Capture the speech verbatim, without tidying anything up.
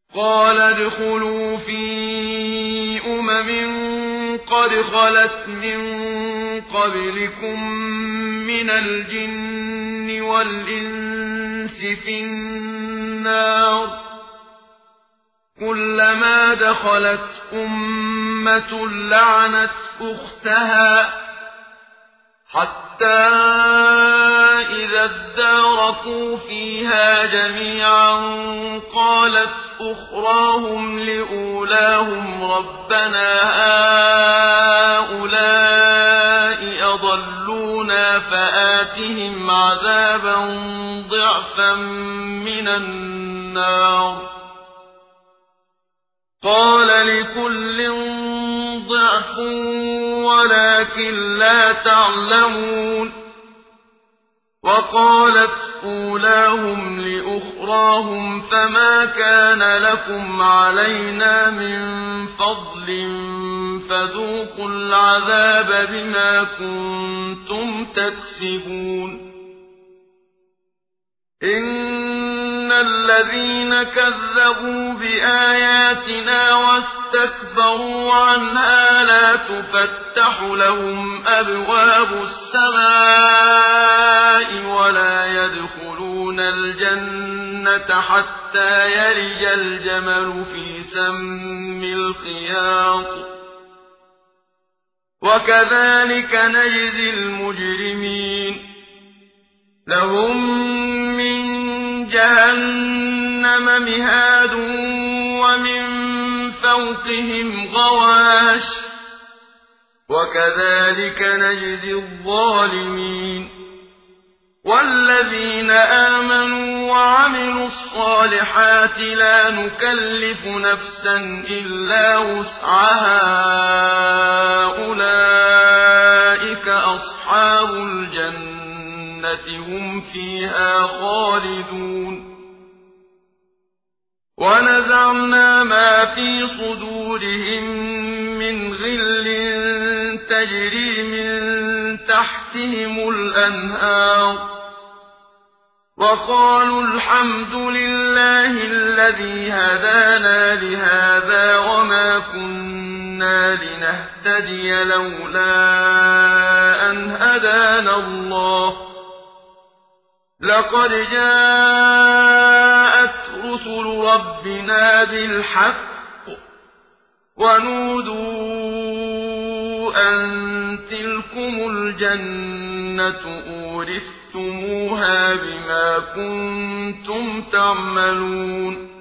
قال ادخلوا في أمم قد خلت من قبلكم من الجن والإنس في النار كلما دخلت أمة لعنت أختها حتى إذا اداركوا فيها جميعا قالت أخراهم لأولاهم ربنا هؤلاء أضلونا فآتهم عذابا ضعفا من النار قال لكل ضعف ولكن لا تعلمون وقالت أولاهم لأخراهم فما كان لكم علينا من فضل فذوقوا العذاب بما كنتم تكسبون إن الذين كذبوا بآياتنا واستكبروا عنها لا تفتح لهم أبواب السماء ولا يدخلون الجنة حتى يلج الجمل في سم الخياط وكذلك نجزي المجرمين لهم من جهنم مهاد ومن فوقهم غواش وكذلك نجزي الظالمين والذين آمنوا وعملوا الصالحات لا نكلف نفسا إلا وسعها أولئك أصحاب الجنة هم فيها خالدون ونزعنا ما في صدورهم من غل تجري من تحتهم الأنهار وقالوا الحمد لله الذي هدانا لهذا وما كنا لنهتدي لولا أن هدانا الله لقد جاءت رسل ربنا بالحق ونودوا أن تلكم الجنة أورثتموها بما كنتم تعملون